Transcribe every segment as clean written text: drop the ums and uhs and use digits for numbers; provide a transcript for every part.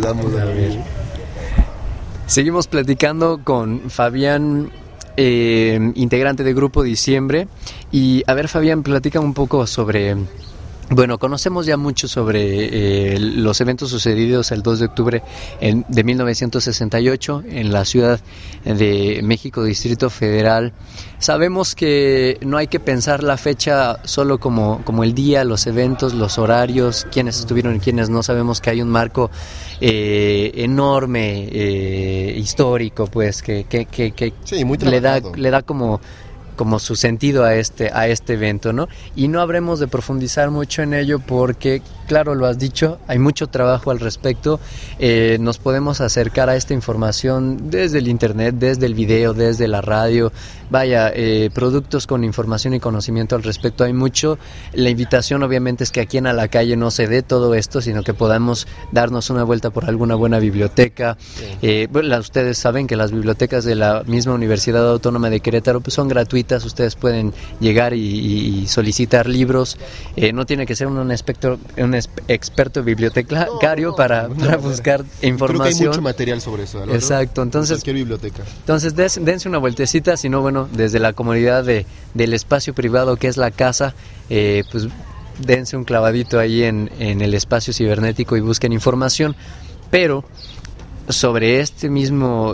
damos. A ver. Seguimos platicando con Fabián, integrante del Grupo Diciembre. Y a ver, Fabián, platica un poco sobre... Bueno, conocemos ya mucho sobre los eventos sucedidos el 2 de octubre de 1968 en la Ciudad de México, Distrito Federal. Sabemos que no hay que pensar la fecha solo como el día, los eventos, los horarios, quiénes estuvieron y quiénes no. Sabemos que hay un marco enorme, histórico, pues, que sí, muy le da como su sentido a este evento, ¿no? Y no habremos de profundizar mucho en ello porque, claro, lo has dicho, hay mucho trabajo al respecto. Nos podemos acercar a esta información desde el internet, desde el video, desde la radio. Vaya, productos con información y conocimiento al respecto hay mucho. La invitación obviamente es que aquí en A la Calle no se dé todo esto, sino que podamos darnos una vuelta por alguna buena biblioteca. Bueno, ustedes saben que las bibliotecas de la misma Universidad Autónoma de Querétaro pues son gratuitas. Ustedes pueden llegar y solicitar libros. No tiene que ser un experto bibliotecario para buscar información. Creo que hay mucho material sobre eso, ¿no? Exacto, entonces cualquier biblioteca. Entonces dense una vueltecita, si no, bueno, desde la comodidad del espacio privado que es la casa, pues dense un clavadito ahí en el espacio cibernético y busquen información. Pero sobre este mismo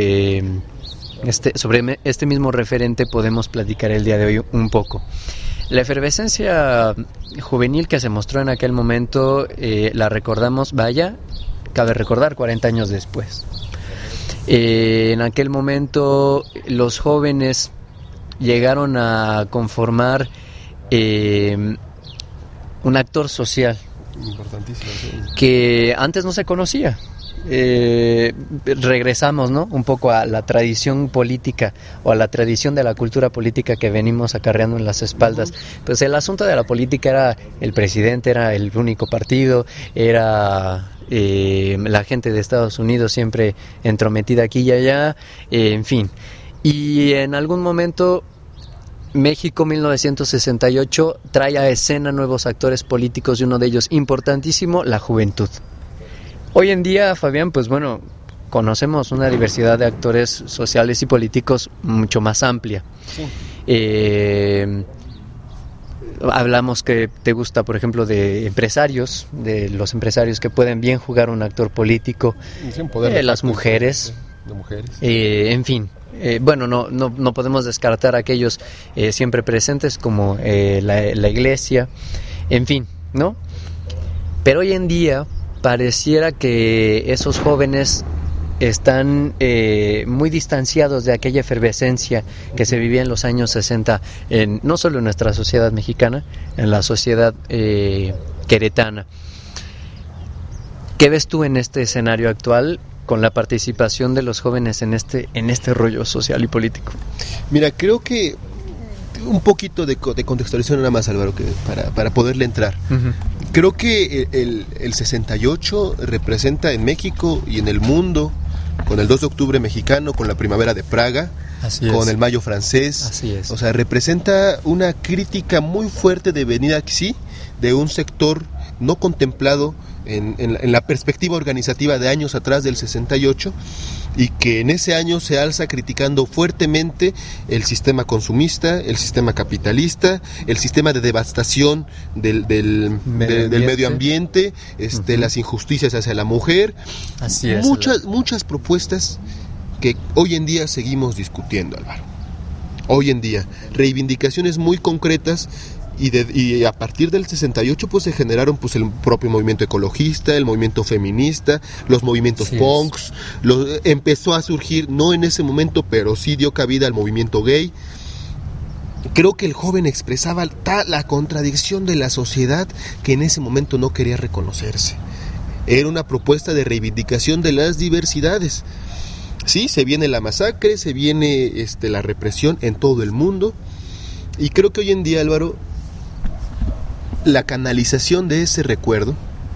referente podemos platicar el día de hoy un poco. La efervescencia juvenil que se mostró en aquel momento, la recordamos, cabe recordar, 40 años después. En aquel momento los jóvenes llegaron a conformar un actor social importantísimo, sí, que antes no se conocía. Regresamos, ¿no?, un poco a la tradición política o a la tradición de la cultura política que venimos acarreando en las espaldas. Pues el asunto de la política era el presidente, era el único partido, era la gente de Estados Unidos siempre entrometida aquí y allá, en fin. Y en algún momento México 1968 trae a escena nuevos actores políticos y uno de ellos importantísimo, la juventud. Hoy en día, Fabián, pues bueno, conocemos una diversidad de actores sociales y políticos mucho más amplia. Sí. Hablamos que te gusta, por ejemplo, de empresarios, de los empresarios que pueden bien jugar un actor político, las mujeres, de mujeres. En fin. Bueno, no podemos descartar a aquellos siempre presentes como la iglesia, en fin, ¿no? Pero hoy en día pareciera que esos jóvenes están muy distanciados de aquella efervescencia que se vivía en los años 60, no solo en nuestra sociedad mexicana, en la sociedad queretana. ¿Qué ves tú en este escenario actual con la participación de los jóvenes en este rollo social y político? Mira, creo que un poquito de contextualización nada más, Álvaro, que para poderle entrar. Uh-huh. Creo que el 68 representa en México y en el mundo, con el 2 de octubre mexicano, con la primavera de Praga, con el mayo francés. Así es. O sea, representa una crítica muy fuerte de venida, sí, de un sector no contemplado en la perspectiva organizativa de años atrás del 68, y que en ese año se alza criticando fuertemente el sistema consumista, el sistema capitalista, el sistema de devastación del medio ambiente, uh-huh, las injusticias hacia la mujer. Así es, muchas propuestas que hoy en día seguimos discutiendo, Álvaro. Hoy en día, reivindicaciones muy concretas. Y a partir del 68 pues se generaron pues el propio movimiento ecologista, el movimiento feminista, los movimientos punks, empezó a surgir, no en ese momento, pero sí dio cabida al movimiento gay. Creo que el joven expresaba la contradicción de la sociedad que en ese momento no quería reconocerse. Era una propuesta de reivindicación de las diversidades. Sí, se viene la masacre, se viene la represión en todo el mundo, y creo que hoy en día, Álvaro, la canalización de ese recuerdo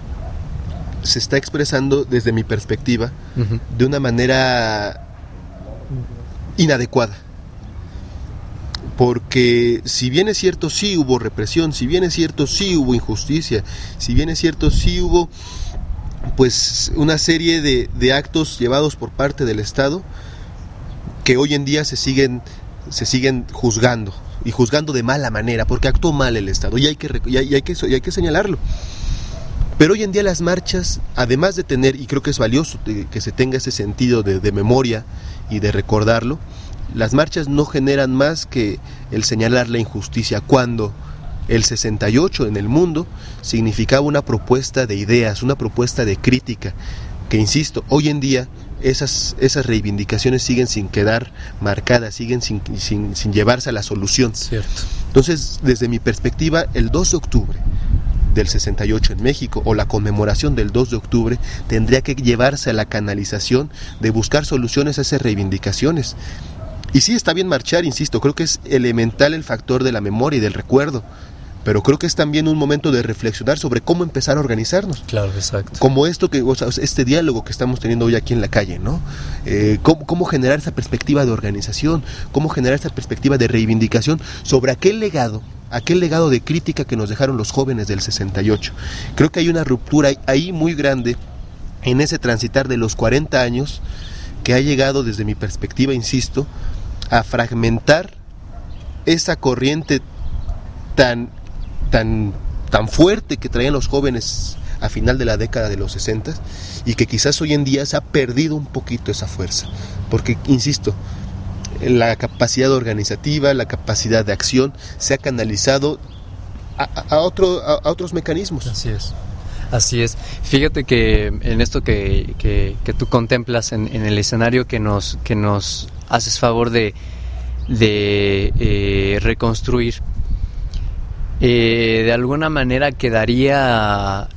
se está expresando desde mi perspectiva, uh-huh, de una manera inadecuada. Porque si bien es cierto, sí hubo represión, si bien es cierto, sí hubo injusticia, si bien es cierto, sí hubo pues una serie de actos llevados por parte del Estado que hoy en día se siguen juzgando, y juzgando de mala manera, porque actuó mal el Estado, y hay que señalarlo. Pero hoy en día las marchas, además de tener, y creo que es valioso que se tenga ese sentido de memoria y de recordarlo, las marchas no generan más que el señalar la injusticia, cuando el 68 en el mundo significaba una propuesta de ideas, una propuesta de crítica, que insisto, hoy en día esas reivindicaciones siguen sin quedar marcadas, siguen sin llevarse a la solución. Cierto. Entonces, desde mi perspectiva, el 2 de octubre del 68 en México, o la conmemoración del 2 de octubre, tendría que llevarse a la canalización de buscar soluciones a esas reivindicaciones. Y sí, está bien marchar, insisto, creo que es elemental el factor de la memoria y del recuerdo, pero creo que es también un momento de reflexionar sobre cómo empezar a organizarnos. Claro, exacto. Como este diálogo que estamos teniendo hoy aquí en la calle, ¿no? Cómo generar esa perspectiva de organización, cómo generar esa perspectiva de reivindicación sobre aquel legado de crítica que nos dejaron los jóvenes del 68. Creo que hay una ruptura ahí muy grande en ese transitar de los 40 años que ha llegado, desde mi perspectiva, insisto, a fragmentar esa corriente tan fuerte que traían los jóvenes a final de la década de los 60, y que quizás hoy en día se ha perdido un poquito esa fuerza, porque, insisto, la capacidad organizativa, la capacidad de acción se ha canalizado a otros mecanismos. Así es. Fíjate que en esto que tú contemplas en el escenario que nos haces favor de reconstruir, de alguna manera quedaría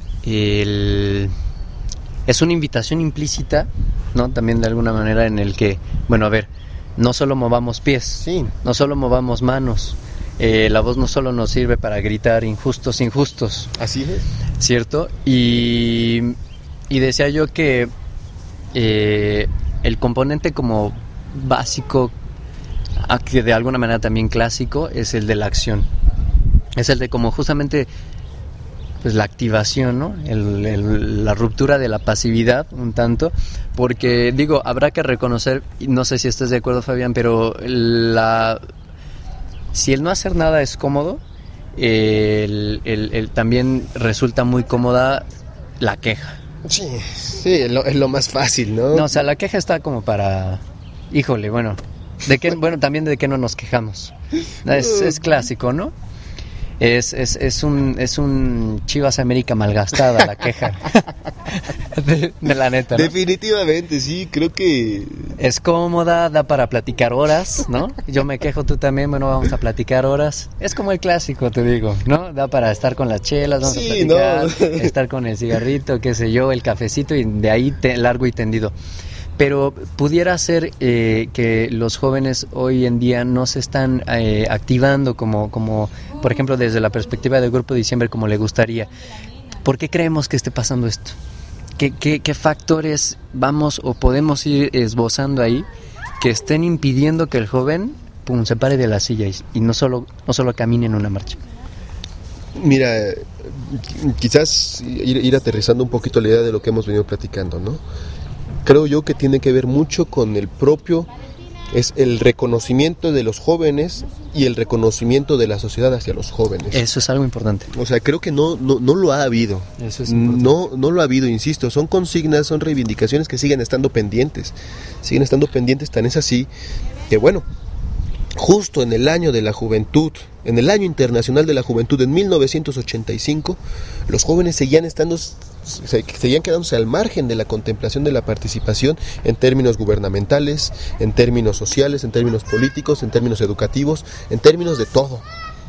es una invitación implícita, ¿no? También de alguna manera en el que, bueno, a ver, no solo movamos pies, sí, no solo movamos manos, la voz no solo nos sirve para gritar injustos, así es, ¿cierto? Y decía yo que el componente como básico, que de alguna manera también clásico, es el de la acción. Es el de como justamente pues la activación, ¿no? La ruptura de la pasividad un tanto, porque digo, habrá que reconocer, no sé si estás de acuerdo, Fabián, pero si el no hacer nada es cómodo, también resulta muy cómoda la queja. Sí, es lo más fácil, ¿no? No, o sea, la queja está como para, híjole, bueno, también de qué no nos quejamos. Es clásico, ¿no? Es un Chivas América malgastada la queja. de la neta, ¿no? Definitivamente, sí, creo que es cómoda, da para platicar horas, ¿no? Yo me quejo, tú también, bueno, vamos a platicar horas. Es como el clásico, te digo, ¿no? Da para estar con las chelas, vamos a platicar, ¿no? Estar con el cigarrito, qué sé yo, el cafecito, y de ahí largo y tendido. Pero pudiera ser que los jóvenes hoy en día no se están activando como, por ejemplo, desde la perspectiva del Grupo Diciembre, como le gustaría. ¿Por qué creemos que esté pasando esto? ¿Qué factores vamos o podemos ir esbozando ahí que estén impidiendo que el joven se pare de la silla y no solo camine en una marcha? Mira, quizás ir aterrizando un poquito la idea de lo que hemos venido platicando, ¿no? Creo yo que tiene que ver mucho con es el reconocimiento de los jóvenes y el reconocimiento de la sociedad hacia los jóvenes. Eso es algo importante. O sea, creo que no lo ha habido. Eso es importante. No lo ha habido, insisto. Son consignas, son reivindicaciones que siguen estando pendientes. Tan es así que, bueno, justo en el año de la juventud, en el año internacional de la juventud, en 1985, los jóvenes seguían quedándose al margen de la contemplación de la participación en términos gubernamentales, en términos sociales, en términos políticos, en términos educativos, en términos de todo.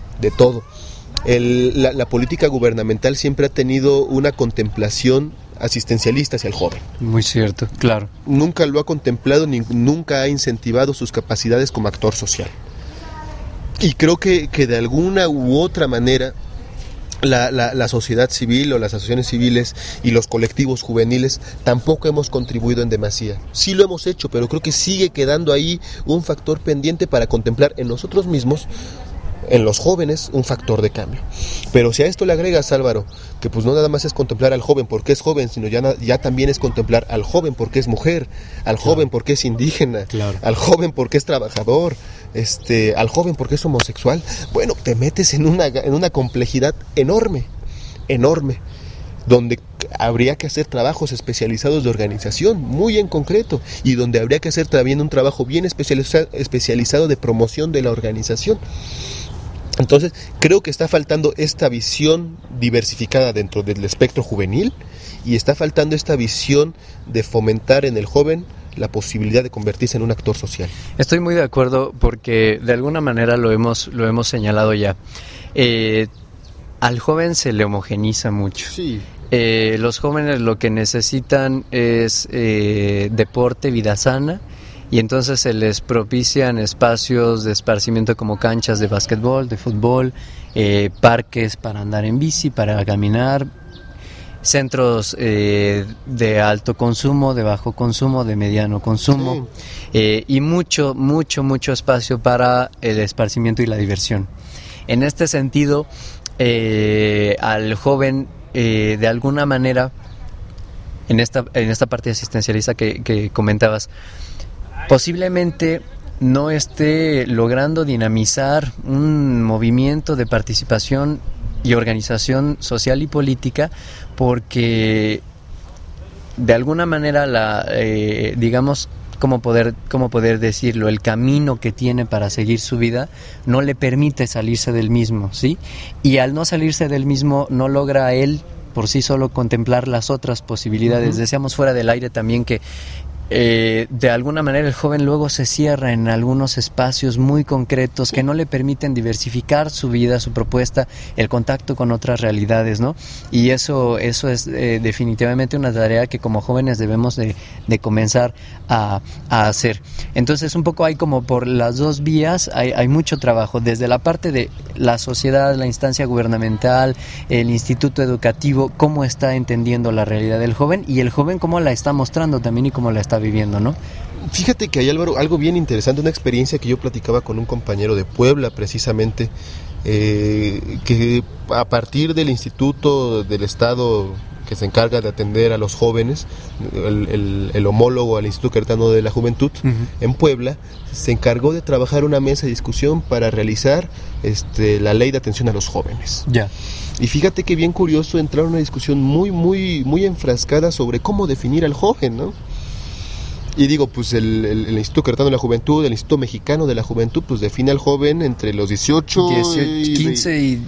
La política gubernamental siempre ha tenido una contemplación asistencialista hacia el joven. Muy cierto, claro. Nunca lo ha contemplado, nunca ha incentivado sus capacidades como actor social. Y creo que de alguna u otra manera la sociedad civil o las asociaciones civiles y los colectivos juveniles tampoco hemos contribuido en demasía. Sí lo hemos hecho, pero creo que sigue quedando ahí un factor pendiente para contemplar en nosotros mismos en los jóvenes un factor de cambio. Pero si a esto le agregas, Álvaro, que pues no nada más es contemplar al joven porque es joven, sino ya también es contemplar al joven porque es mujer, al joven porque es indígena, al joven porque es trabajador, al joven porque es homosexual, bueno, te metes en una complejidad enorme, donde habría que hacer trabajos especializados de organización, muy en concreto, y donde habría que hacer también un trabajo bien especializado de promoción de la organización. Entonces, creo que está faltando esta visión diversificada dentro del espectro juvenil, y está faltando esta visión de fomentar en el joven la posibilidad de convertirse en un actor social. Estoy muy de acuerdo porque de alguna manera lo hemos señalado ya. Al joven se le homogeniza mucho. Sí. Los jóvenes lo que necesitan es deporte, vida sana, y entonces se les propician espacios de esparcimiento como canchas de básquetbol, de fútbol, parques para andar en bici, para caminar, centros de alto consumo, de bajo consumo, de mediano consumo, y mucho espacio para el esparcimiento y la diversión. En este sentido, al joven, de alguna manera, en esta parte asistencialista que comentabas, posiblemente no esté logrando dinamizar un movimiento de participación y organización social y política, porque de alguna manera digamos, ¿cómo poder decirlo? El camino que tiene para seguir su vida no le permite salirse del mismo, ¿sí? Y al no salirse del mismo, no logra él por sí solo contemplar las otras posibilidades. Decíamos fuera del aire también que de alguna manera el joven luego se cierra en algunos espacios muy concretos que no le permiten diversificar su vida, su propuesta, el contacto con otras realidades, ¿no? Y eso es definitivamente una tarea que como jóvenes debemos de comenzar a hacer. Entonces un poco hay como por las dos vías, hay mucho trabajo, desde la parte de la sociedad, la instancia gubernamental, el instituto educativo, cómo está entendiendo la realidad del joven, y el joven cómo la está mostrando también y cómo la está viviendo, ¿no? Fíjate que hay, Álvaro, algo bien interesante, una experiencia que yo platicaba con un compañero de Puebla precisamente, que a partir del Instituto del Estado que se encarga de atender a los jóvenes, el homólogo al Instituto Queretano de la Juventud, en Puebla, se encargó de trabajar una mesa de discusión para realizar la ley de atención a los jóvenes. Ya. Y fíjate que bien curioso, entrar en una discusión muy enfrascada sobre cómo definir al joven, ¿no? Y digo, pues el Instituto Queretano de la Juventud, el Instituto Mexicano de la Juventud, pues define al joven entre los 15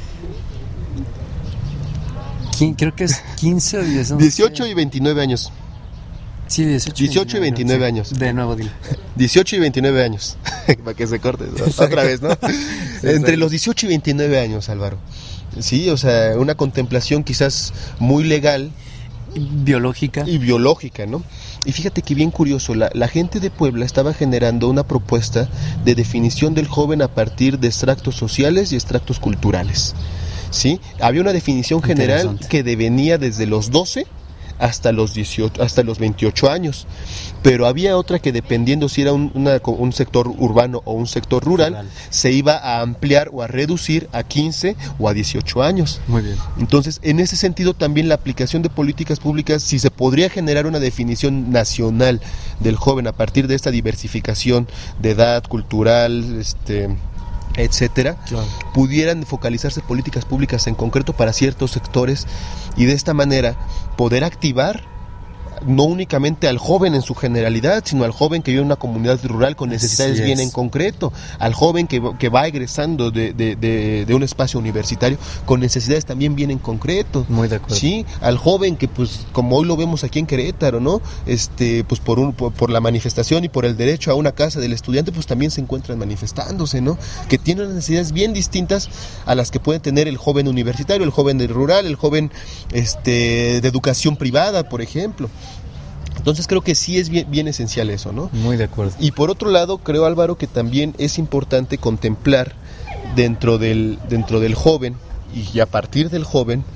creo que es 15 o 18 y 29 años. Sí, 18 y 29 años. De nuevo, dile. 18 y 29 años. Para que se corte, ¿no? Otra vez, ¿no? Entre los 18 y 29 años, Álvaro. Sí, o sea, una contemplación quizás muy legal. Biológica, ¿no? Y fíjate que bien curioso, la gente de Puebla estaba generando una propuesta de definición del joven a partir de extractos sociales y extractos culturales, ¿sí? Había una definición general que venía desde los 12 hasta los 28 años, pero había otra que dependiendo si era un sector urbano o un sector rural, se iba a ampliar o a reducir a 15 o a 18 años. Muy bien. Entonces, en ese sentido también la aplicación de políticas públicas, si se podría generar una definición nacional del joven a partir de esta diversificación de edad, cultural, etcétera, claro, pudieran focalizarse políticas públicas en concreto para ciertos sectores y de esta manera poder activar no únicamente al joven en su generalidad, sino al joven que vive en una comunidad rural con necesidades bien en concreto, al joven que va egresando de un espacio universitario con necesidades también bien en concreto. Muy de acuerdo. Sí, al joven que pues como hoy lo vemos aquí en Querétaro, ¿no? Pues por la manifestación y por el derecho a una casa del estudiante, pues también se encuentran manifestándose, ¿no? Que tienen necesidades bien distintas a las que puede tener el joven universitario, el joven del rural, el joven de educación privada, por ejemplo. Entonces creo que sí es bien esencial eso, ¿no? Muy de acuerdo. Y por otro lado, creo, Álvaro, que también es importante contemplar dentro del joven y a partir del joven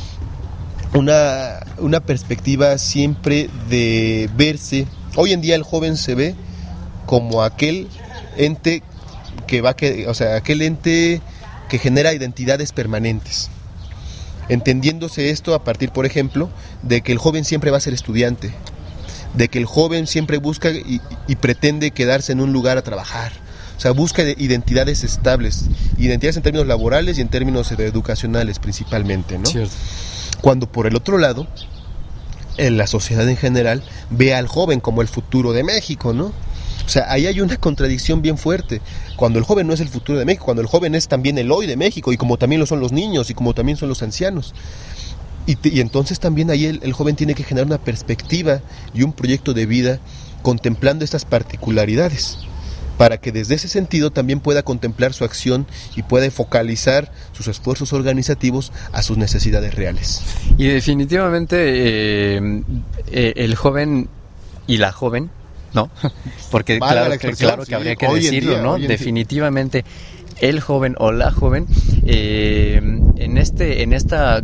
una perspectiva siempre de verse. Hoy en día el joven se ve como aquel ente aquel ente que genera identidades permanentes. Entendiéndose esto a partir, por ejemplo, de que el joven siempre va a ser estudiante, de que el joven siempre busca y pretende quedarse en un lugar a trabajar. O sea, busca identidades estables, identidades en términos laborales y en términos educacionales principalmente, ¿no? Cierto. Cuando por el otro lado, la sociedad en general ve al joven como el futuro de México, ¿no? O sea, ahí hay una contradicción bien fuerte. Cuando el joven no es el futuro de México, cuando el joven es también el hoy de México, y como también lo son los niños, y como también son los ancianos. Y entonces también ahí el joven tiene que generar una perspectiva y un proyecto de vida contemplando estas particularidades, para que desde ese sentido también pueda contemplar su acción y pueda focalizar sus esfuerzos organizativos a sus necesidades reales. Y definitivamente el joven y la joven, ¿no? Porque claro que habría que decirlo, ¿no? Definitivamente el joven o la joven en esta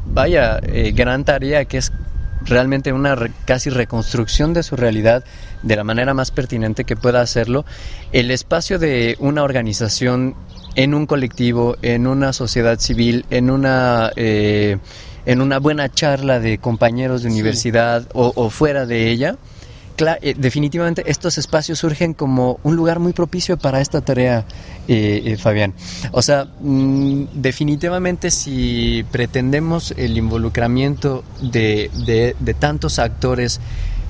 gran tarea que es realmente una casi reconstrucción de su realidad de la manera más pertinente que pueda hacerlo, el espacio de una organización en un colectivo, en una sociedad civil, en una buena charla de compañeros de universidad o fuera de ella. Definitivamente estos espacios surgen como un lugar muy propicio para esta tarea, Fabián. O sea, definitivamente si pretendemos el involucramiento de tantos actores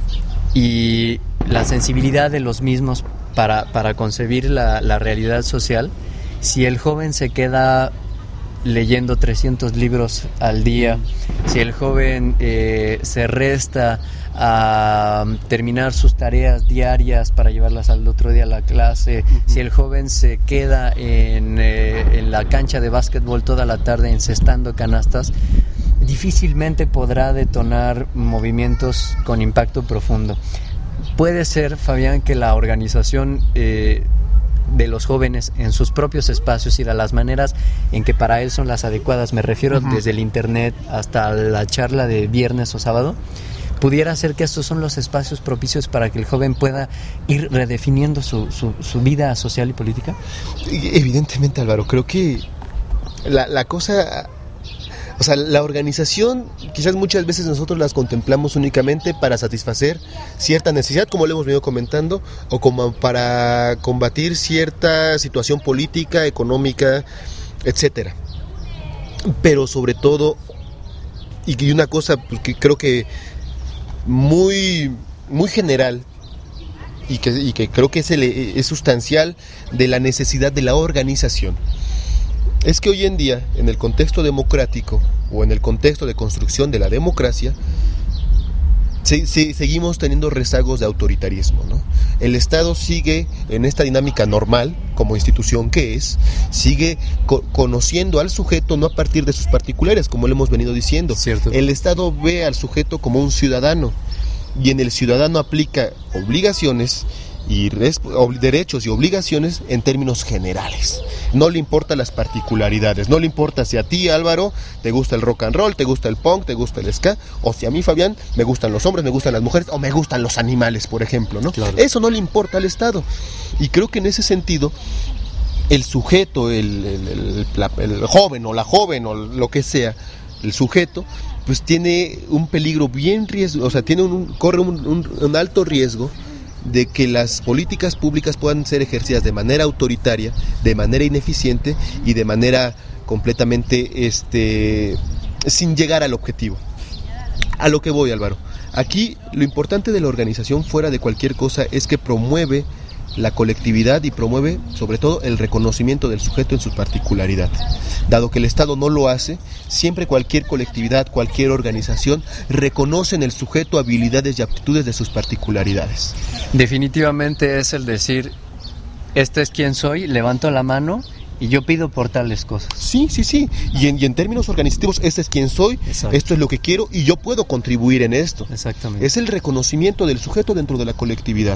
y la sensibilidad de los mismos para concebir la realidad social, si el joven se queda leyendo 300 libros al día, si el joven se resta a terminar sus tareas diarias para llevarlas al otro día a la clase, si el joven se queda en la cancha de básquetbol toda la tarde encestando canastas, difícilmente podrá detonar movimientos con impacto profundo. Puede ser, Fabián, que la organización de los jóvenes en sus propios espacios y de las maneras en que para él son las adecuadas, me refiero desde el internet hasta la charla de viernes o sábado, pudiera ser que estos son los espacios propicios para que el joven pueda ir redefiniendo su vida social y política. Evidentemente, Álvaro, creo que la cosa, o sea, la organización, quizás muchas veces nosotros las contemplamos únicamente para satisfacer cierta necesidad, como lo hemos venido comentando, o como para combatir cierta situación política, económica, etcétera. Pero sobre todo, y una cosa que creo que muy general y que creo que es sustancial de la necesidad de la organización, es que hoy en día, en el contexto democrático o en el contexto de construcción de la democracia, seguimos teniendo rezagos de autoritarismo, ¿no? El Estado sigue en esta dinámica normal, como institución que es, sigue conociendo al sujeto no a partir de sus particulares, como lo hemos venido diciendo. Cierto. El Estado ve al sujeto como un ciudadano, y en el ciudadano aplica obligaciones y derechos y obligaciones en términos generales. No le importan las particularidades, no le importa si a ti, Álvaro, te gusta el rock and roll, te gusta el punk, te gusta el ska, o si a mí, Fabián, me gustan los hombres, me gustan las mujeres, o me gustan los animales, por ejemplo, ¿no? Claro. Eso no le importa al Estado. Y creo que en ese sentido, el sujeto, el joven o la joven o lo que sea, el sujeto, pues tiene un peligro bien riesgo, o sea, corre un alto riesgo de que las políticas públicas puedan ser ejercidas de manera autoritaria, de manera ineficiente y de manera completamente sin llegar al objetivo. A lo que voy, Álvaro. Aquí lo importante de la organización, fuera de cualquier cosa, es que promueve la colectividad y promueve sobre todo el reconocimiento del sujeto en su particularidad. Dado que el Estado no lo hace, siempre cualquier colectividad, cualquier organización reconoce en el sujeto habilidades y aptitudes de sus particularidades. Definitivamente es el decir, este es quien soy, levanto la mano y yo pido por tales cosas. Sí. Y en términos organizativos, este es quien soy, exacto, esto es lo que quiero y yo puedo contribuir en esto. Exactamente. Es el reconocimiento del sujeto dentro de la colectividad.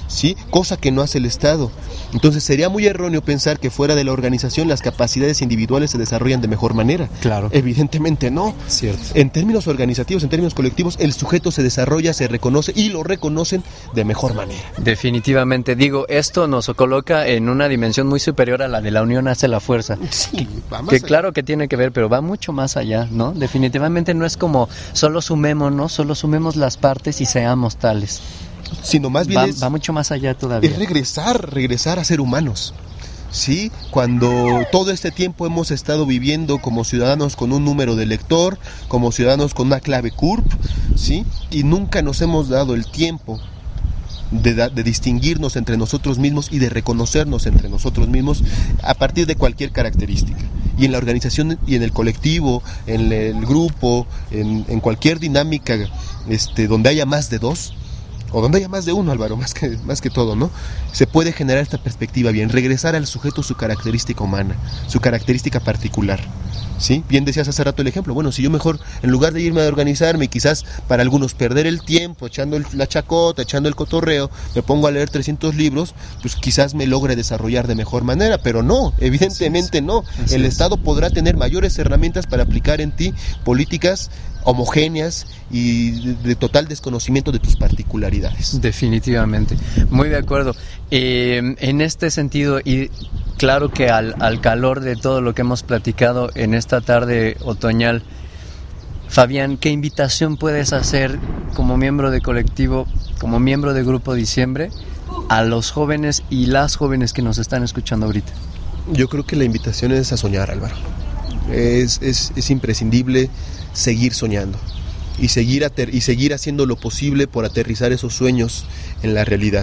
¿sí? Cosa que no hace el Estado. Entonces sería muy erróneo pensar que fuera de la organización las capacidades individuales se desarrollan de mejor manera. Claro. Evidentemente no. Cierto. En términos organizativos, en términos colectivos, el sujeto se desarrolla, se reconoce y lo reconocen de mejor manera. Definitivamente. Digo, esto nos coloca en una dimensión muy superior a la de la unión hace la fuerza. Sí, vamos que claro que tiene que ver, pero va mucho más allá, ¿no? Definitivamente no es como solo sumemos las partes y seamos tales. Sino más bien va mucho más allá todavía. Es regresar a ser humanos. ¿Sí? Cuando todo este tiempo hemos estado viviendo como ciudadanos con un número de lector, como ciudadanos con una clave CURP, ¿sí? Y nunca nos hemos dado el tiempo de distinguirnos entre nosotros mismos y de reconocernos entre nosotros mismos a partir de cualquier característica. Y en la organización y en el colectivo, en el grupo, en cualquier dinámica donde haya más de dos, o donde haya más de uno, Álvaro, más que todo, ¿no? Se puede generar esta perspectiva bien, regresar al sujeto su característica humana, su característica particular, ¿sí? Bien decías hace rato el ejemplo, bueno, si yo mejor, en lugar de irme a organizarme y quizás para algunos perder el tiempo, echando la chacota, echando el cotorreo, me pongo a leer 300 libros, pues quizás me logre desarrollar de mejor manera, pero no, evidentemente no. El Estado podrá tener mayores herramientas para aplicar en ti políticas homogéneas y de total desconocimiento de tus particularidades. Definitivamente, muy de acuerdo. En este sentido, y claro que al calor de todo lo que hemos platicado en esta tarde otoñal, Fabián, ¿qué invitación puedes hacer como miembro de colectivo, como miembro de Grupo Diciembre, a los jóvenes y las jóvenes que nos están escuchando ahorita? Yo creo que la invitación es a soñar, Álvaro. Es imprescindible seguir soñando y seguir haciendo lo posible por aterrizar esos sueños en la realidad.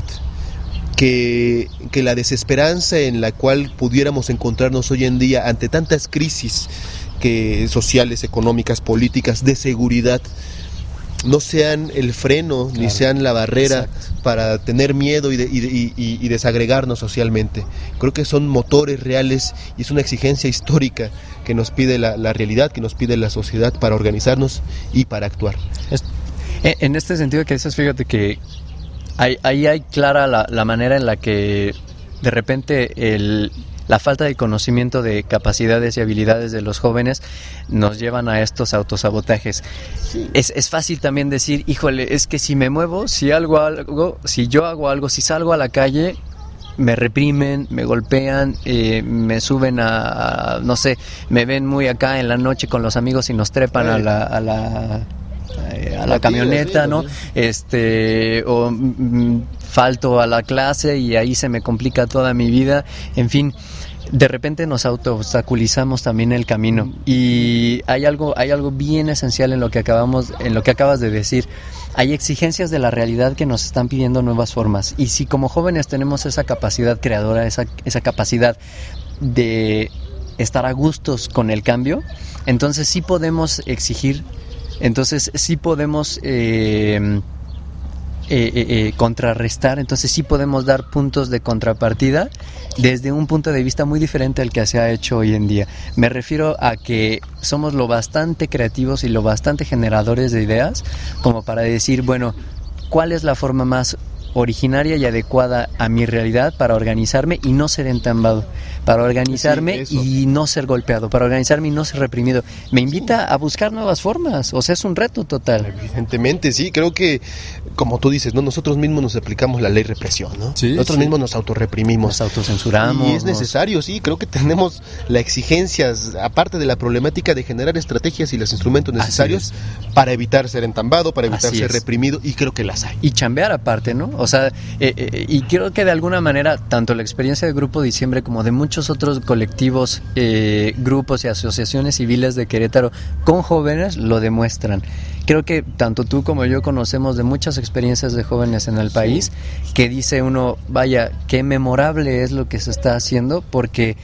Que la desesperanza en la cual pudiéramos encontrarnos hoy en día ante tantas crisis sociales, económicas, políticas, de seguridad, no sean el freno, claro, ni sean la barrera, exacto, para tener miedo y desagregarnos socialmente. Creo que son motores reales y es una exigencia histórica que nos pide la realidad, que nos pide la sociedad para organizarnos y para actuar. En este sentido que dices, fíjate que ahí hay clara la manera en la que de repente la falta de conocimiento de capacidades y habilidades de los jóvenes nos llevan a estos autosabotajes. Sí. Es fácil también decir, híjole, es que si me muevo, si yo hago algo, si salgo a la calle, me reprimen, me golpean, me suben no sé, me ven muy acá en la noche con los amigos y nos trepan a la camioneta, ¿no? O falto a la clase y ahí se me complica toda mi vida. En fin, de repente nos auto-obstaculizamos también el camino. Y hay algo bien esencial en lo que acabas de decir. Hay exigencias de la realidad que nos están pidiendo nuevas formas. Y si como jóvenes tenemos esa capacidad creadora, esa capacidad de estar a gustos con el cambio, entonces sí podemos exigir. Entonces sí podemos contrarrestar, entonces sí podemos dar puntos de contrapartida desde un punto de vista muy diferente al que se ha hecho hoy en día. Me refiero a que somos lo bastante creativos y lo bastante generadores de ideas como para decir, bueno, ¿cuál es la forma más originaria y adecuada a mi realidad para organizarme y no ser entambado, para organizarme y no ser golpeado, para organizarme y no ser reprimido? Me invita a buscar nuevas formas, o sea, es un reto total. Evidentemente, sí, creo que, como tú dices, ¿no? Nosotros mismos nos aplicamos la ley represión, ¿no? Sí, nosotros mismos nos autorreprimimos. Nos autocensuramos. Y es necesario, sí, creo que tenemos la exigencia, aparte de la problemática de generar estrategias y los instrumentos necesarios para evitar ser entambado, para evitar ser reprimido, y creo que las hay. Y chambear aparte, ¿no? O sea, y creo que de alguna manera, tanto la experiencia de Grupo Diciembre como de muchos otros colectivos, grupos y asociaciones civiles de Querétaro con jóvenes lo demuestran. Creo que tanto tú como yo conocemos de muchas experiencias de jóvenes en el país que dice uno, vaya, qué memorable es lo que se está haciendo, porque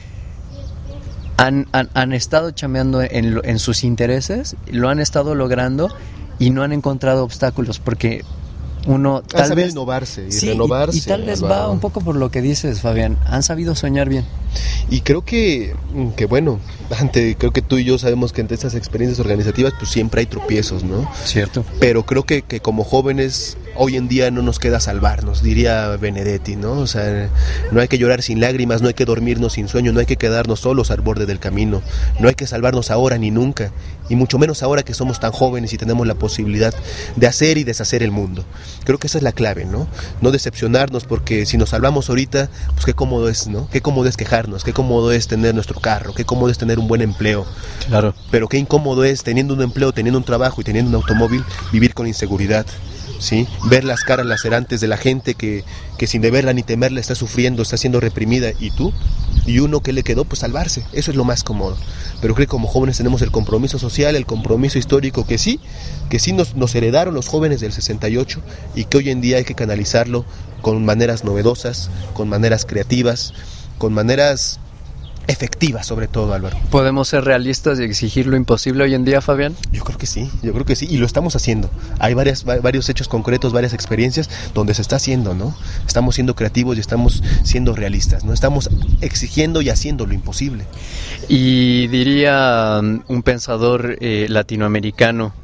han estado chambeando en sus intereses, lo han estado logrando y no han encontrado obstáculos, porque uno tal vez innovarse y sí, renovarse. Y tal vez va un poco por lo que dices, Fabián. Han sabido soñar bien. Y creo que bueno, creo que tú y yo sabemos que ante estas experiencias organizativas pues siempre hay tropiezos, ¿no? Cierto. Pero creo que como jóvenes hoy en día no nos queda salvarnos, diría Benedetti, ¿no? O sea, no hay que llorar sin lágrimas, no hay que dormirnos sin sueño, no hay que quedarnos solos al borde del camino, no hay que salvarnos ahora ni nunca, y mucho menos ahora que somos tan jóvenes y tenemos la posibilidad de hacer y deshacer el mundo. Creo que esa es la clave, ¿no? No decepcionarnos, porque si nos salvamos ahorita, pues qué cómodo es, ¿no? Qué cómodo es quejarnos, qué cómodo es tener nuestro carro, qué cómodo es tener un buen empleo. Claro. Pero qué incómodo es, teniendo un empleo, teniendo un trabajo y teniendo un automóvil, vivir con inseguridad, ¿sí? Ver las caras lacerantes de la gente que sin deberla ni temerla está sufriendo, está siendo reprimida, y tú, y uno que le quedó, pues salvarse. Eso es lo más cómodo. Pero creo que como jóvenes tenemos el compromiso social, el compromiso histórico que sí nos heredaron los jóvenes del 68, y que hoy en día hay que canalizarlo con maneras novedosas, con maneras creativas, con maneras efectivas, sobre todo, Álvaro. ¿Podemos ser realistas y exigir lo imposible hoy en día, Fabián? Yo creo que sí, y lo estamos haciendo. Hay varios hechos concretos, varias experiencias donde se está haciendo, ¿no? Estamos siendo creativos y estamos siendo realistas, ¿no? Estamos exigiendo y haciendo lo imposible. Y diría un pensador latinoamericano,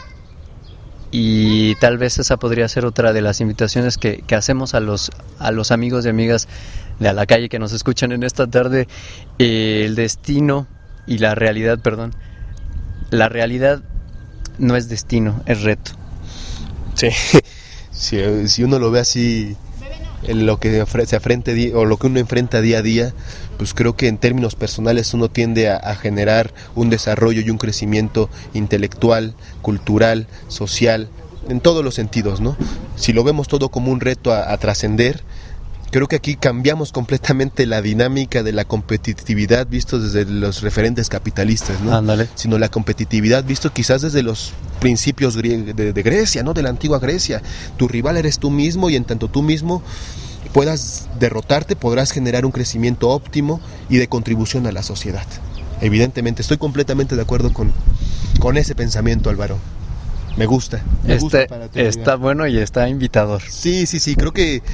y tal vez esa podría ser otra de las invitaciones que hacemos a los amigos y amigas de A la Calle que nos escuchan en esta tarde. El destino y la realidad, la realidad no es destino, es reto. Sí, si uno lo ve así, en lo que se afrente o lo que uno enfrenta día a día, pues creo que en términos personales uno tiende a generar un desarrollo y un crecimiento intelectual, cultural, social, en todos los sentidos, ¿no? Si lo vemos todo como un reto a trascender, creo que aquí cambiamos completamente la dinámica de la competitividad visto desde los referentes capitalistas, ¿no? Ándale. Sino la competitividad visto quizás desde los principios de Grecia, ¿no? De la antigua Grecia. Tu rival eres tú mismo, y en tanto tú mismo puedas derrotarte, podrás generar un crecimiento óptimo y de contribución a la sociedad. Evidentemente, estoy completamente de acuerdo con ese pensamiento, Álvaro. Me gusta para ti, está bueno y está invitador. Sí, creo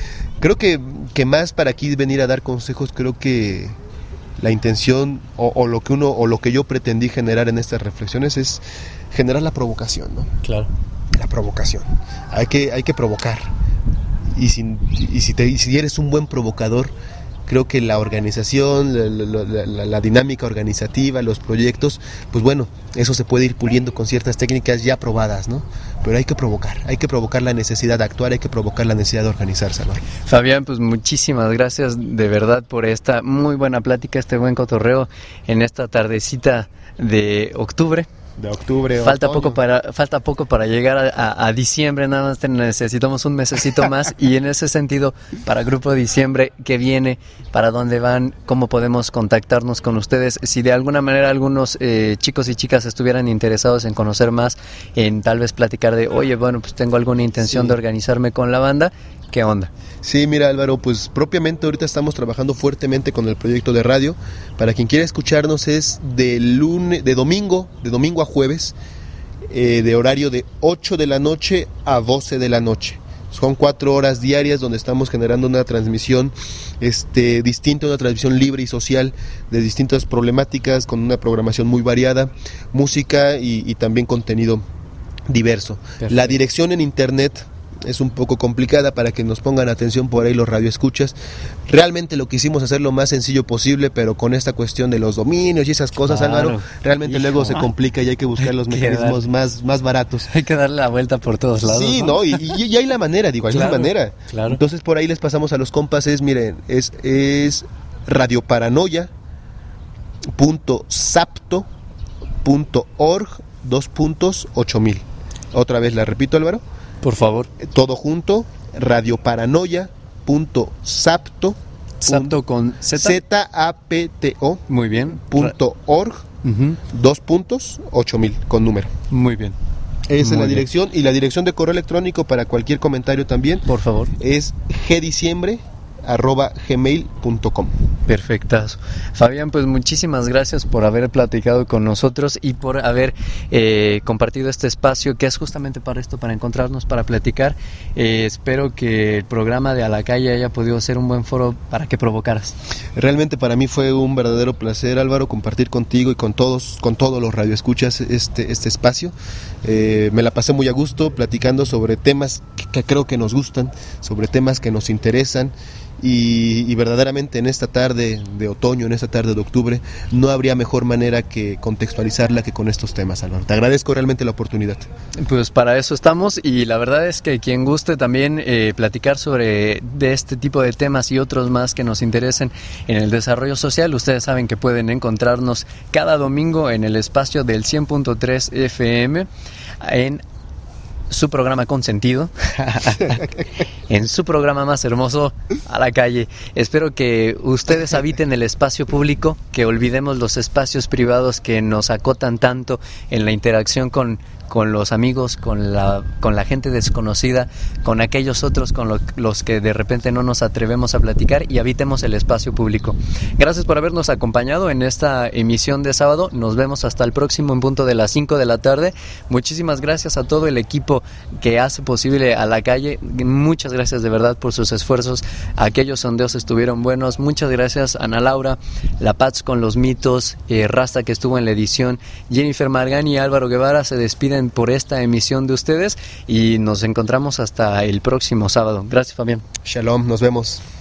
que más para aquí venir a dar consejos, creo que la intención o lo que yo pretendí generar en estas reflexiones es generar la provocación, ¿no? Claro. La provocación. Hay que provocar. Y si eres un buen provocador, creo que la organización, la dinámica organizativa, los proyectos, pues bueno, eso se puede ir puliendo con ciertas técnicas ya probadas, ¿no? Pero hay que provocar la necesidad de actuar, hay que provocar la necesidad de organizarse, ¿no? Fabián, pues muchísimas gracias de verdad por esta muy buena plática, este buen cotorreo en esta tardecita de octubre. Falta poco para llegar a diciembre, nada más necesitamos un mesecito más, y en ese sentido, para Grupo Diciembre, ¿qué viene? ¿Para dónde van? ¿Cómo podemos contactarnos con ustedes? Si de alguna manera algunos chicos y chicas estuvieran interesados en conocer más, en tal vez platicar de, oye, bueno, pues tengo alguna intención de organizarme con la banda, ¿qué onda? Sí, mira, Álvaro, pues propiamente ahorita estamos trabajando fuertemente con el proyecto de radio. Para quien quiera escucharnos es de domingo a jueves, de horario de 8 de la noche a 12 de la noche. Son 4 horas diarias donde estamos generando una transmisión distinta, una transmisión libre y social de distintas problemáticas, con una programación muy variada, música y también contenido diverso. Perfecto. La dirección en internet es un poco complicada para que nos pongan atención por ahí los radioescuchas. Realmente lo quisimos hacer lo más sencillo posible, pero con esta cuestión de los dominios y esas cosas, claro, Álvaro, realmente luego se complica y hay que buscar los mecanismos más baratos. Hay que darle la vuelta por todos lados. Sí, ¿no? Y hay la manera, hay la manera. Claro. Entonces por ahí les pasamos a los compas, miren, es radioparanoia.sapto.org 2.8000. Otra vez la repito, Álvaro. Por favor. Todo junto, radioparanoia.sapto. Sapto con Z. ZAPTO. Muy bien. .org 2.8000 con número. Muy bien. Esa es la dirección. Y la dirección de correo electrónico para cualquier comentario también. Por favor. Es @gmail.com. Perfectazo. Fabián, pues muchísimas gracias por haber platicado con nosotros y por haber compartido este espacio que es justamente para esto, para encontrarnos, para platicar. Espero que el programa de A la Calle haya podido ser un buen foro para que provocaras. Realmente para mí fue un verdadero placer, Álvaro, compartir contigo y con todos los radioescuchas este espacio. Me la pasé muy a gusto platicando sobre temas que creo que nos gustan, sobre temas que nos interesan. Y verdaderamente en esta tarde de otoño, en esta tarde de octubre, no habría mejor manera que contextualizarla que con estos temas, Álvaro. Te agradezco realmente la oportunidad. Pues para eso estamos, y la verdad es que quien guste también platicar sobre de este tipo de temas y otros más que nos interesen en el desarrollo social, ustedes saben que pueden encontrarnos cada domingo en el espacio del 100.3 FM en su programa consentido, en su programa más hermoso, A la Calle. Espero que ustedes habiten el espacio público, que olvidemos los espacios privados que nos acotan tanto en la interacción con los amigos, con la gente desconocida, con aquellos otros con los que de repente no nos atrevemos a platicar, y habitemos el espacio público. Gracias por habernos acompañado en esta emisión de sábado. Nos vemos hasta el próximo en punto de las 5 de la tarde. Muchísimas gracias a todo el equipo que hace posible A la Calle. Muchas gracias de verdad por sus esfuerzos. Aquellos sondeos estuvieron buenos. Muchas gracias Ana Laura, La Paz con los mitos, Rasta, que estuvo en la edición. Jennifer Margani y Álvaro Guevara se despiden por esta emisión de ustedes y nos encontramos hasta el próximo sábado. Gracias, Fabián. Shalom, nos vemos.